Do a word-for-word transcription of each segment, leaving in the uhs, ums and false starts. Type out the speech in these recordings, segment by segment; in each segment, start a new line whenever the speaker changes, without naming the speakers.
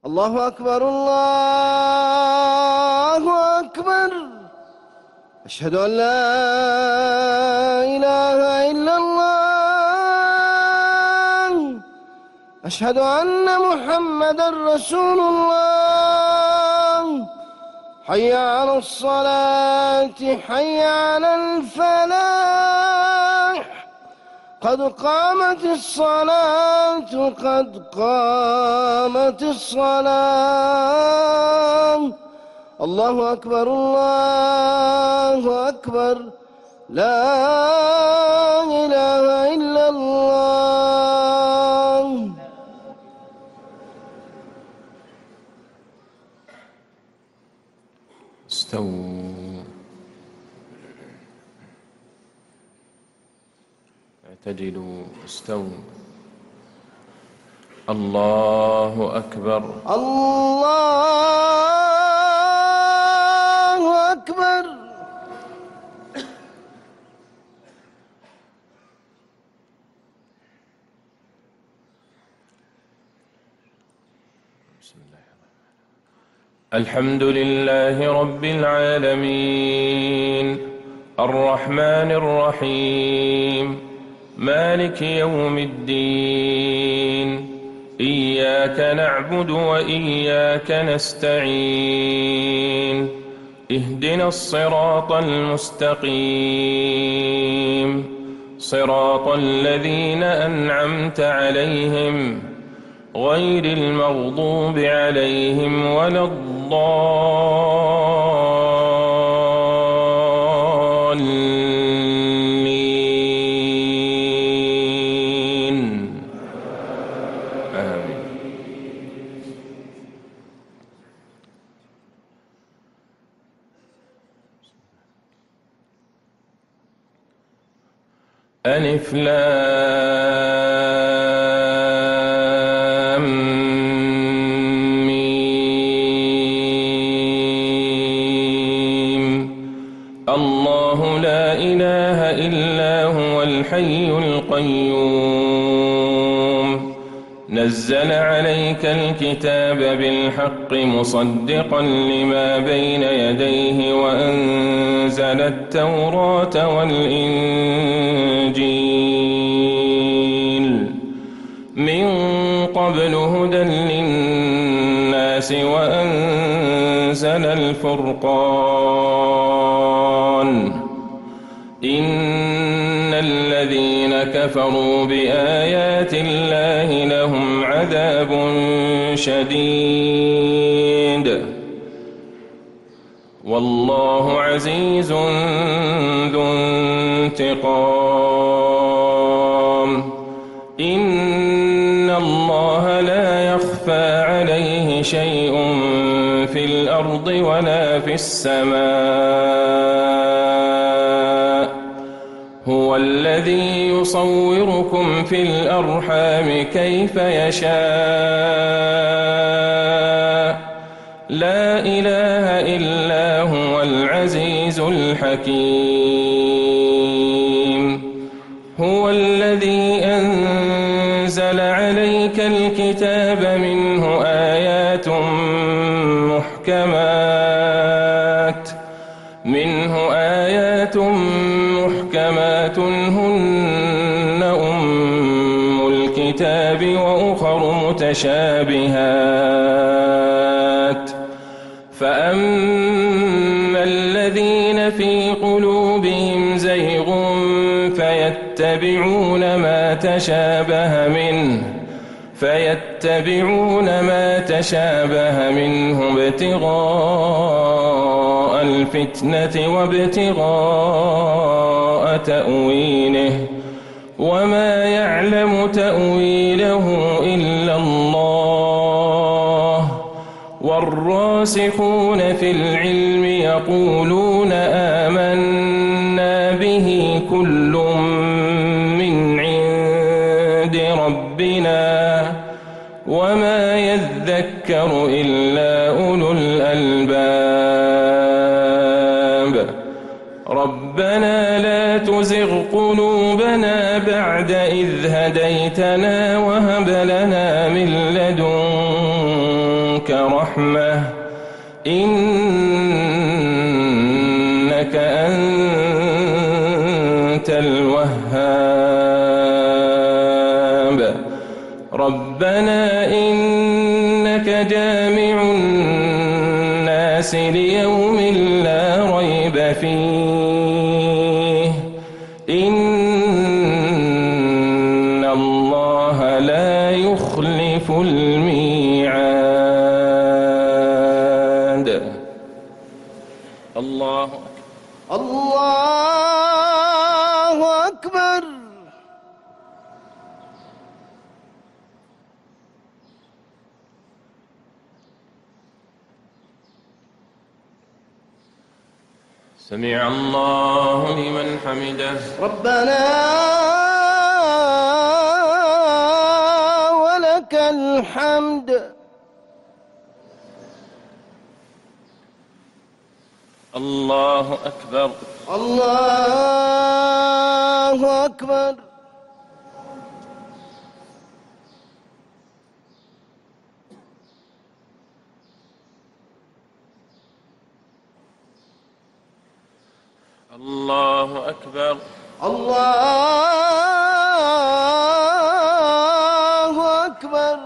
الله أكبر الله أكبر. أشهد أن لا إله إلا الله. أشهد أن محمدًا رسول الله. حي على الصلاة حي على الفلاح. قد قامت الصلاة قد قامت الصلاة. الله أكبر الله أكبر. لا إله إلا الله.
استووا. اعتدلوا. استووا. الله أكبر.
الله أكبر.
بسم الله الحمد لله رب العالمين الرحمن الرحيم مالك يوم الدين إياك نعبد وإياك نستعين اهدنا الصراط المستقيم صراط الذين أنعمت عليهم غير المغضوب عليهم ولا الضالين آمين. ألف لام ميم. الله لا إله إلا هو الحي القيوم نزل عليك الكتاب بالحق مصدقا لما بين يديه وأنزل التوراة والإنجيل من قبل هدى للناس وأنزل الفرقان إن الذين كفروا بآيات الله لهم عذاب شديد والله عزيز ذو انتقام إن الله لا يخفى عليه شيء في الأرض ولا في السماء هو الذي يصوركم في الأرحام كيف يشاء لا إله إلا هو العزيز الحكيم هو الذي أنزل عليك الكتاب منه آيات محكمات منه آيات محكمات هن أم الكتاب وأخر متشابهات فأما الذين في قلوبهم زيغ فيتبعون ما تشابه منه فيتبعون ما تشابه منه ابتغاء الفتنة وابتغاء تأويله وما يعلم تأويله إلا الله والراسخون في العلم يقولون آمنا به كل من عند ربنا وما يذكر إلا أولو الألباب ربنا لا تزغ قلوبنا بعد إذ هديتنا وهب لنا من لدنك منك رحمة إنك أنت الوهاب ربنا إنك جامع الناس ليوم لا ريب فيه إن الله لا يخلف الميعاد. الله
الله أكبر.
سمع الله لمن حمده
ربنا ولك الحمد.
الله أكبر.
الله أكبر.
الله أكبر.
الله أكبر.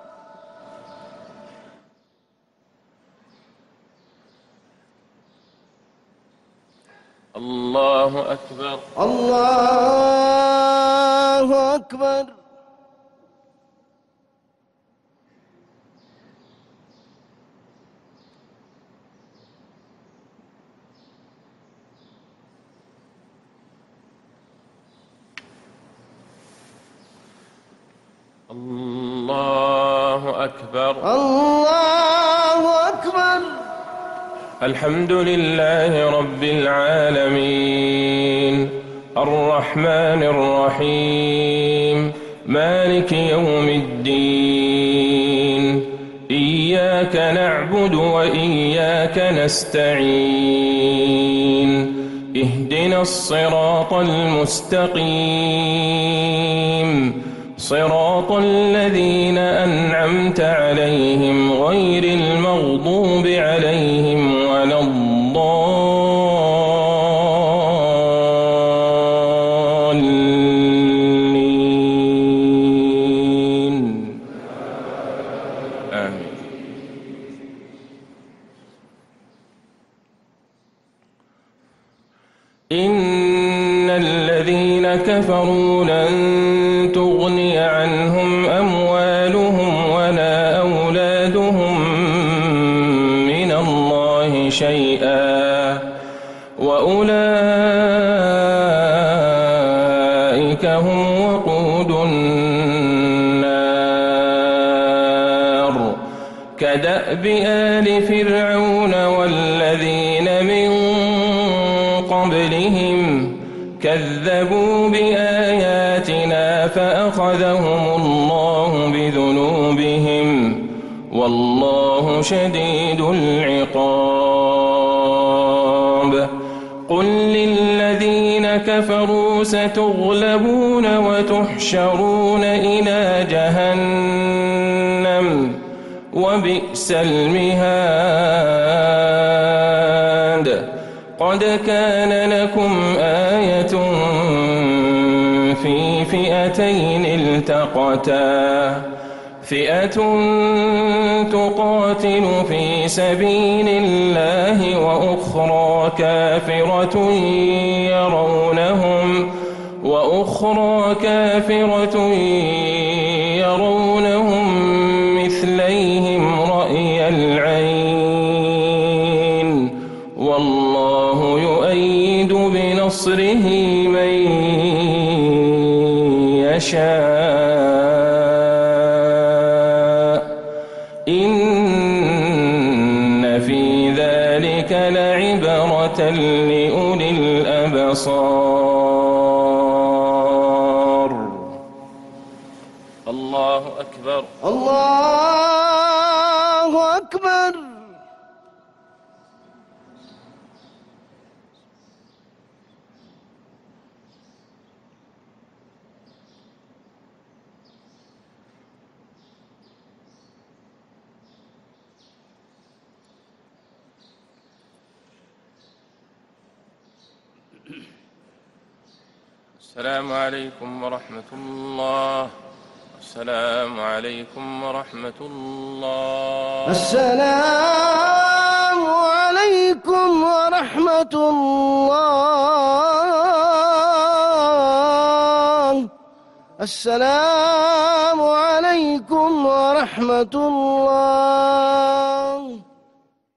الله أكبر.
الله أكبر.
الله أكبر.
الله أكبر.
الحمد لله رب العالمين الرحمن الرحيم مالك يوم الدين إياك نعبد وإياك نستعين اهدنا الصراط المستقيم صراط الذين أنعمت عليهم غير المغضوب عليهم ولا الضالين آمين. إن الذين كفروا لن تغني عنهم أموالهم ولا أولادهم من الله شيئا وأولئك هم وقود النار كدأب آل فرعون والذين من قبلهم كذبوا بآياتنا فأخذهم الله بذنوبهم والله شديد العقاب. قل للذين كفروا ستغلبون وتحشرون إلى جهنم وبئس المهاد. قد كان لكم آية في فئتين التقتا فئة تقاتل في سبيل الله وأخرى كافرة يرونهم وأخرى كافرة يرونهم مثليهم رأي العين والله يؤيد بنصره من يشاء إن في ذلك لعبرة لأولي الأبصار. الله أكبر.
الله أكبر.
السلام عليكم ورحمة الله. السلام عليكم ورحمة الله.
السلام عليكم ورحمة الله. السلام عليكم ورحمة الله.